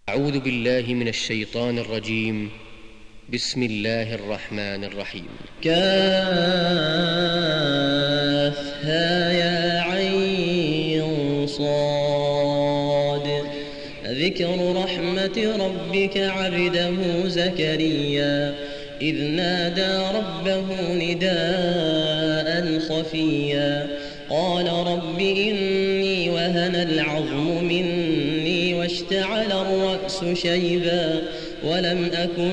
أعوذ بالله من الشيطان الرجيم. بسم الله الرحمن الرحيم. كافها يا عين صاد. ذكر رحمة ربك عبده زكريا إذ نادى ربه نداء خفيا قال رب إني وهن العظم مني واشتعل الرأس شيبا ولم أكن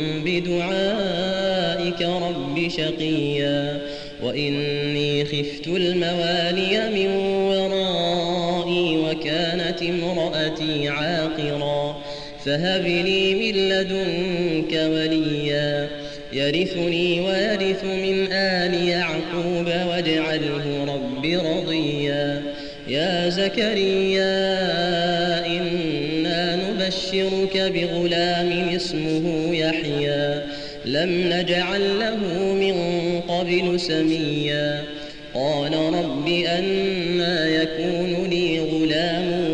بدعائك رب شقيا وإني خفت الموالي من ورائي وكانت امرأتي عاقرا فهب لي من لدنك وليا يرثني ويرث من آل يعقوب واجعله رب رضيا يا زكريا إنا نبشرك بغلام اسمه يحيى لم نجعل له من قبل سميا قال رب أنى يكون لي غلام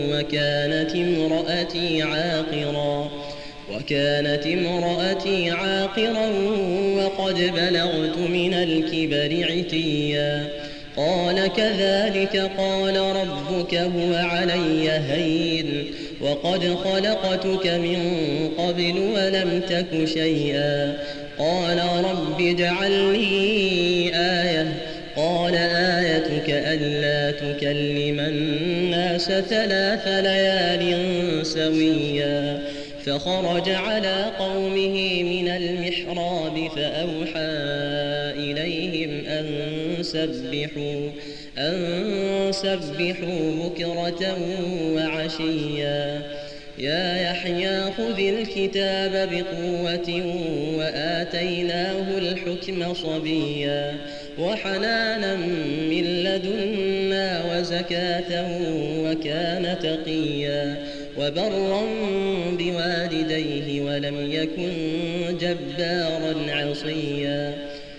وكانت امرأتي عاقرا وقد بلغت من الكبر عتيا قال كذلك قال ربك هو علي هين وقد خلقتك من قبل ولم تك شيئا قال رب اجعل لي آية قال آيتك ألا تكلم الناس 3 ليال سويا فخرج على قومه من المحراب فأوحى إليهم أن سبحوا بكرة وعشيا يا يحيى خذ الكتاب بقوة وآتيناه الحكم صبيا وحنانا من لدنا وزكاة وكان تقيا وبرا بوالديه ولم يكن جبارا عصيا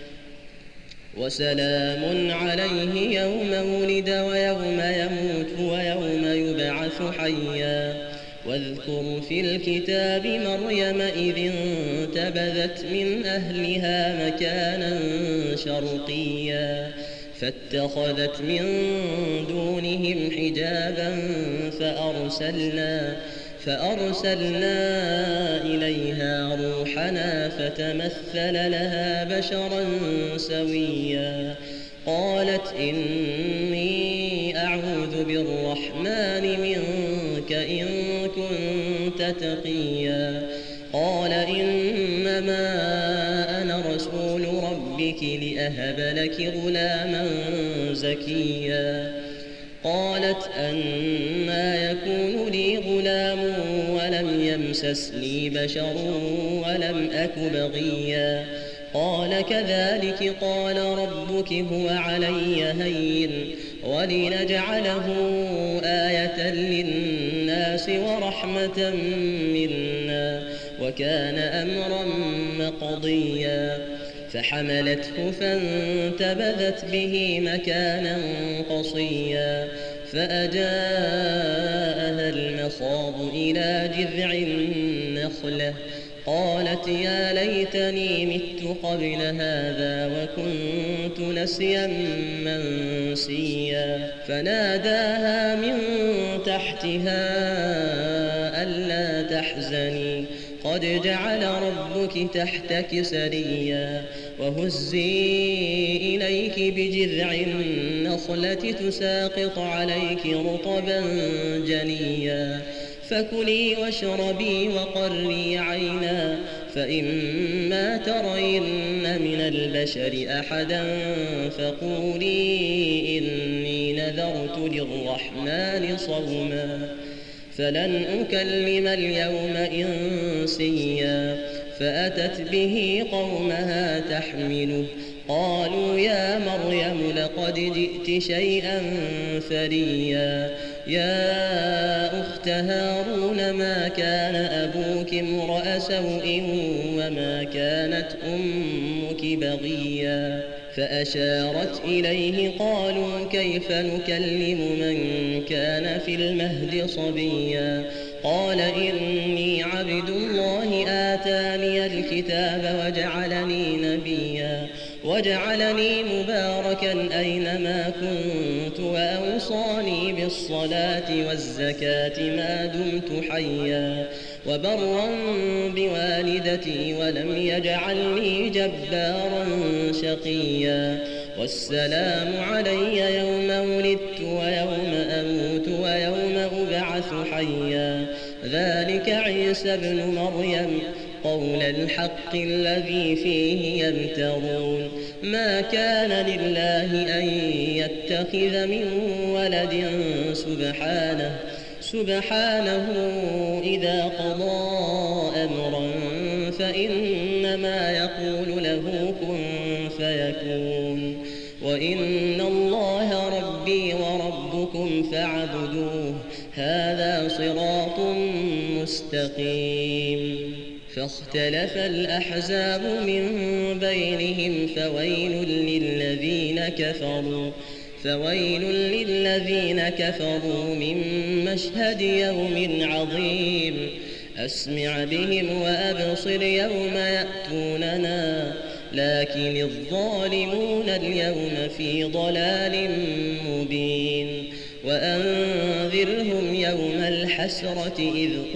وسلام عليه يوم ولد ويوم يموت ويوم يبعث حيا واذكر في الكتاب مريم إذ انتبذت من أهلها مكانا شرقيا فاتخذت من دونهم حجابا فأرسلنا إليها روحنا فتمثل لها بشرا سويا قالت إني أعوذ بالرحمن منك إن كنت تقيا قال إنما أنا رسول ربك لأهب لك غلاما زكيا قالت أنى يكون لي غلام ولم يمسسني بشر ولم أك بغيا قال كذلك قال ربك هو علي هين ولنجعله آية للناس ورحمة منا وكان أمرا مقضيا فحملته فانتبذت به مكانا قصيا فأجاءها المخاض إلى جذع النخلة قالت يا ليتني مت قبل هذا وكنت نسيا منسيا فناداها من تحتها ألا تحزني قد جعل ربك تحتك سريا وهزي إليك بجذع النخلة تساقط عليك رطبا جنيا فكلي واشربي وقري عينا فإما ترين من البشر أحدا فقولي إني نذرت للرحمن صوما فلن أكلم اليوم إنسيا فأتت به قومها تحمله قالوا يا مريم لقد جئت شيئا فريا يا أخت هارون ما كان أبوك امرأ سوء وما كانت أمك بغيا فأشارت إليه قالوا كيف نكلم من كان في المهد صبيا قال إن وجعلني مباركا أينما كنت وأوصاني بالصلاة والزكاة ما دمت حيا وبرا بوالدتي ولم يجعلني جبارا شقيا والسلام علي يوم ولدت ويوم أموت ويوم أبعث حيا ذلك عيسى ابن مريم قول الحق الذي فيه يمترون ما كان لله أن يتخذ من ولد سبحانه إذا قضى أمرا فإنما يقول له كن فيكون وإن الله ربي وربكم فاعبدوه هذا صراط مستقيم فاختلف الأحزاب من بينهم فويل للذين كفروا من مشهد يوم عظيم أسمع بهم وأبصر يوم يأتوننا لكن الظالمون اليوم في ضلال مبين وأنذرهم يوم الحسرة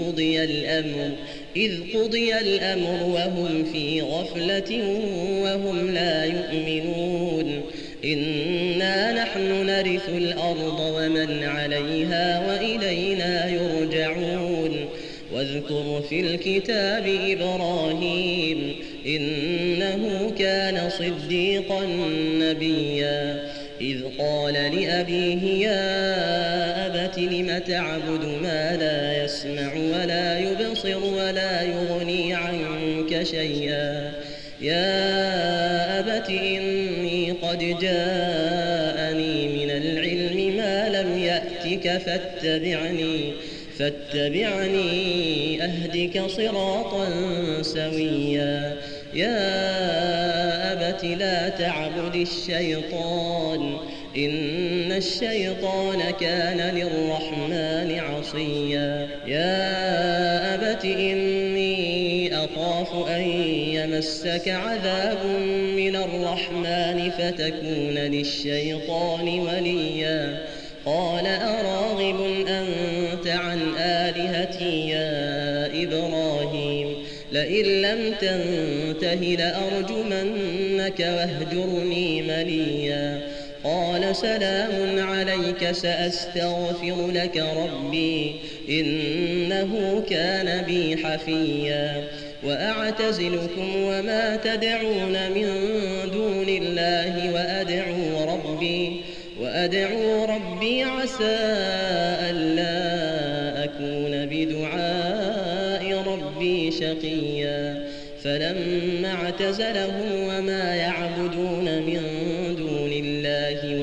إذ قضي الأمر وهم في غفلة وهم لا يؤمنون إنا نحن نرث الأرض ومن عليها وإلينا يرجعون واذكر في الكتاب إبراهيم إنه كان صديقا نبيا إذ قال لأبيه يا أبت لم تعبد ما لا يسمع ولا يبصر ولا يغني عنك شيئا يا أبت إني قد جاءني من العلم ما لم يأتك فاتبعني أهدك صراطا سويا يا أبت لا تعبد الشيطان إن الشيطان كان للرحمن عصيا يا أبت إني أخاف أن يمسك عذاب من الرحمن فتكون للشيطان وليا قال أراغب أنت عن آلهتي يا إبراهيم لئن لم تنته لأرجمنك واهجرني مليا قال سلام عليك سأستغفر لك ربي إنه كان بي حفيا وأعتزلكم وما تدعون من دون الله وأدعو ربي عسى ألا أكون بدعاء ربي شقيا فلما اعتزلهم وما يعبدون من دون الله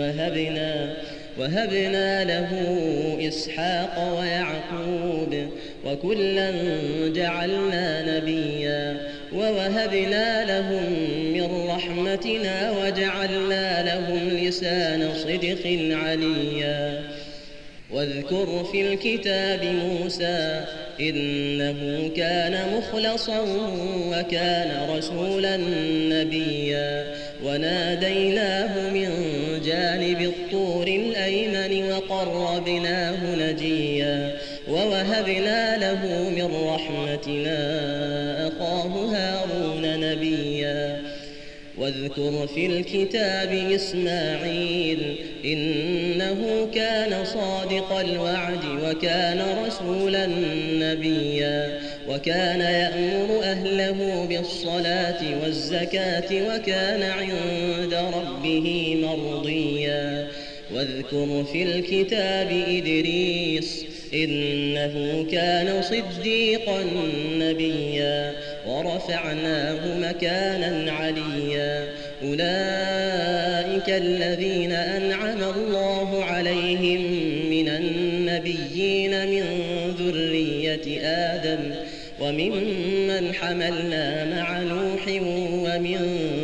وهبنا له إسحاق ويعقوب وكلا جعلنا نبيا ووهبنا لهم من رحمتنا وجعلنا لهم لسان صدق عليا واذكر في الكتاب موسى إنه كان مخلصا وكان رسولا نبيا وناديناه من جانب الطور الأيمن وقربناه نجيا ووهبنا له من رحمتنا أخاه هارون نبيا واذكر في الكتاب إسماعيل إنه كان صادق الوعد وكان رسولا نبيا وكان يأمر أهله بالصلاة والزكاة وكان عند ربه مرضيا واذكر في الكتاب إدريس إنه كان صديقا نبيا ورفعناه مكانا عليا أولئك الذين أنعم الله عليهم من النبيين من ذرية آدم وممن حملنا مع نوح ومن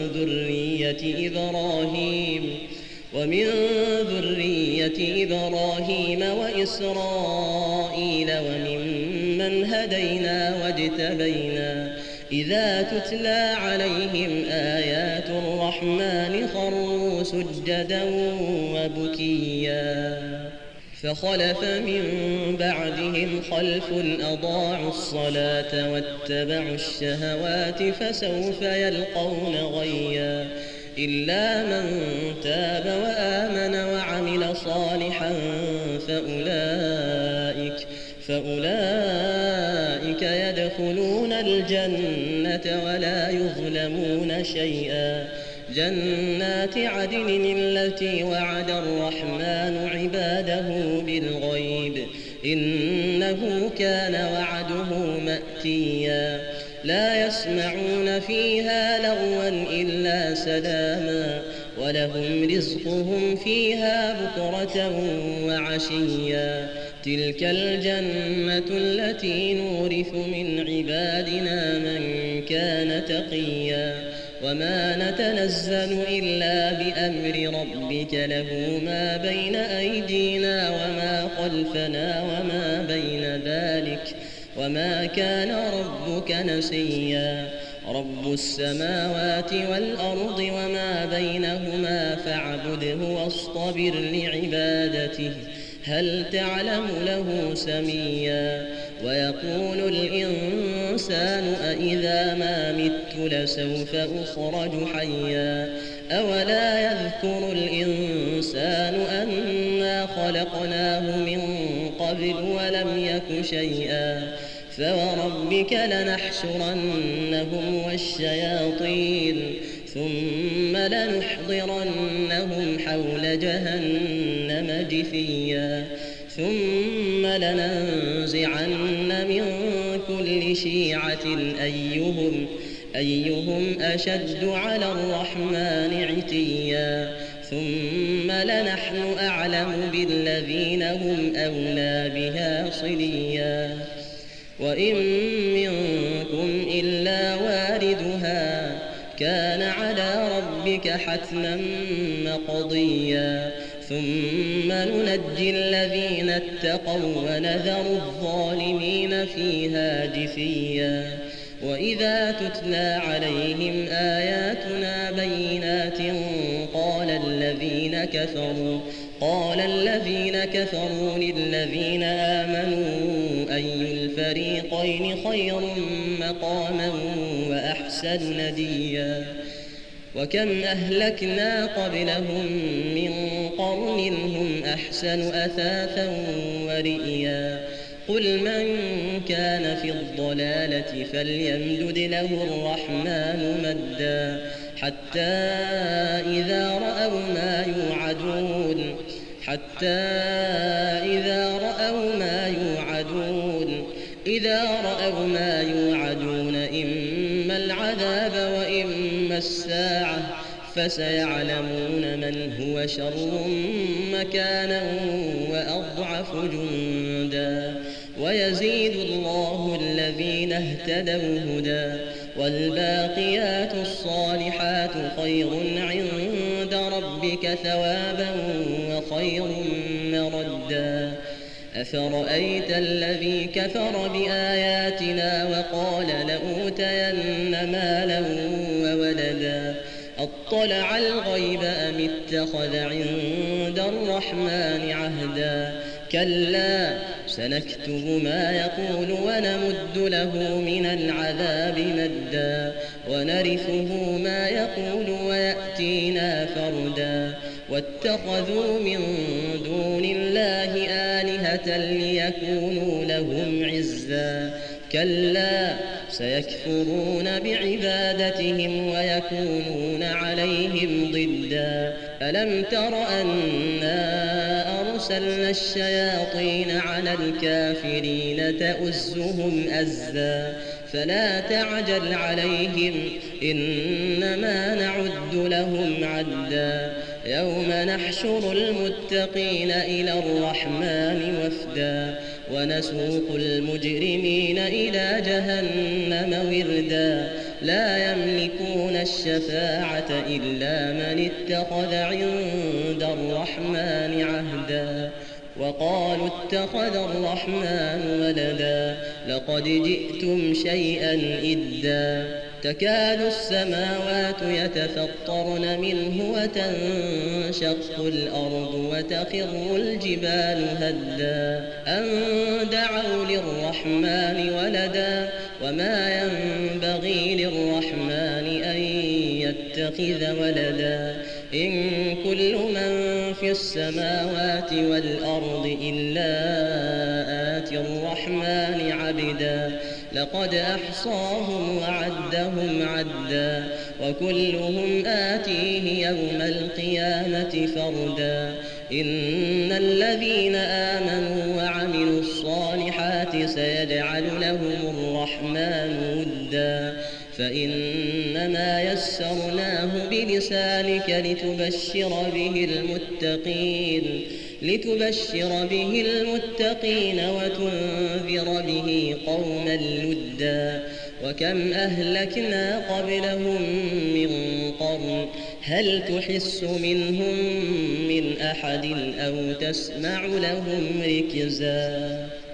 ذرية إبراهيم وإسرائيل وممن هدينا واجتبينا إذا تتلى عليهم آيات الرحمن خروا سجدا وبكيا فخلف من بعدهم خلف أضاعوا الصلاة واتبعوا الشهوات فسوف يلقون غيا إلا من تاب وآمن وعمل صالحا فأولئك يدخلون الجنة ولا يظلمون شيئا جنات عدن التي وعد الرحمن عباده بالغيب إنه كان وعده مأتيا لا يسمعون فيها لغوا إلا سلاما ولهم رزقهم فيها بكرة وعشيا تلك الجنة التي نورث من عبادنا من كان تقيا وما نتنزل إلا بأمر ربك له ما بين أيدينا وما خلفنا وما بين ذلك وما كان ربك نسيا رب السماوات والأرض وما بينهما فاعبده واصطبر لعبادته هل تعلم له سميا ويقول الإنسان أإذا ما مت لسوف أخرج حيا أولا يذكر الإنسان أنا خلقناه من قبل ولم يك شيئا فوربك لنحشرنهم والشياطين ثم لنحضرنهم حول جهنم جثيا ثم لننزعن من كل شيعة أيهم أشد على الرحمن عتيا ثم لنحن أعلم بالذين هم أولى بها صليا وإن منكم إلا واردها كان على ربك حتما مقضيا ثم ننجي الذين اتقوا ونذر الظالمين فيها جثيا وإذا تتلى عليهم آياتنا بينات قال الذين كفروا للذين آمنوا أي الفريقين خير مقاما وأحسن نديا وكم أهلكنا قبلهم من قرن هم أحسن أثاثا ورئيا قل من كان في الضلالة فليمدد له الرحمن مدا حتى إذا رأوا ما يوعدون إما العذاب وإما الساعة فسيعلمون من هو شر مكانا وأضعف جندا ويزيد الله الذين اهتدوا هدى والباقيات الصالحات خير عند ربك ثوابا وخير مردا أفرأيت الذي كفر بآياتنا وقال لأوتين مالا وولدا أطلع الغيب أم اتخذ عند الرحمن عهدا كلا سنكتب ما يقول ونمد له من العذاب مدا ونرثه ما يقول ويأتينا فردا واتخذوا من دون الله آلهة ليكونوا لهم عزا كلا سيكفرون بعبادتهم ويكونون عليهم ضدا ألم تر أنا أرسلنا الشياطين على الكافرين تؤزهم أزا فلا تعجل عليهم إنما نعد لهم عدا يوم نحشر المتقين إلى الرحمن وفدا ونسوق المجرمين إلى جهنم وردا لا يملكون الشفاعة إلا من اتخذ عند الرحمن عهدا وقالوا اتخذ الرحمن ولدا لقد جئتم شيئا إدا تكاد السماوات يتفطرن منه وتنشق الأرض وتخر الجبال هدا أن دعوا للرحمن ولدا وما ينبغي للرحمن أن يتخذ ولدا إن كل من في السماوات والأرض إلا آتي الرحمن عبدا لقد أحصاهم وعدهم عدا وكلهم آتيه يوم القيامة فردا إن الذين آمنوا وعملوا الصالحات سيجعل لهم الرحمن ودا فإنما يسرناه بلسانك لتبشر به المتقين وتنذر به قوما لدا وكم أهلكنا قبلهم من قرن هل تحس منهم من أحد أو تسمع لهم ركزا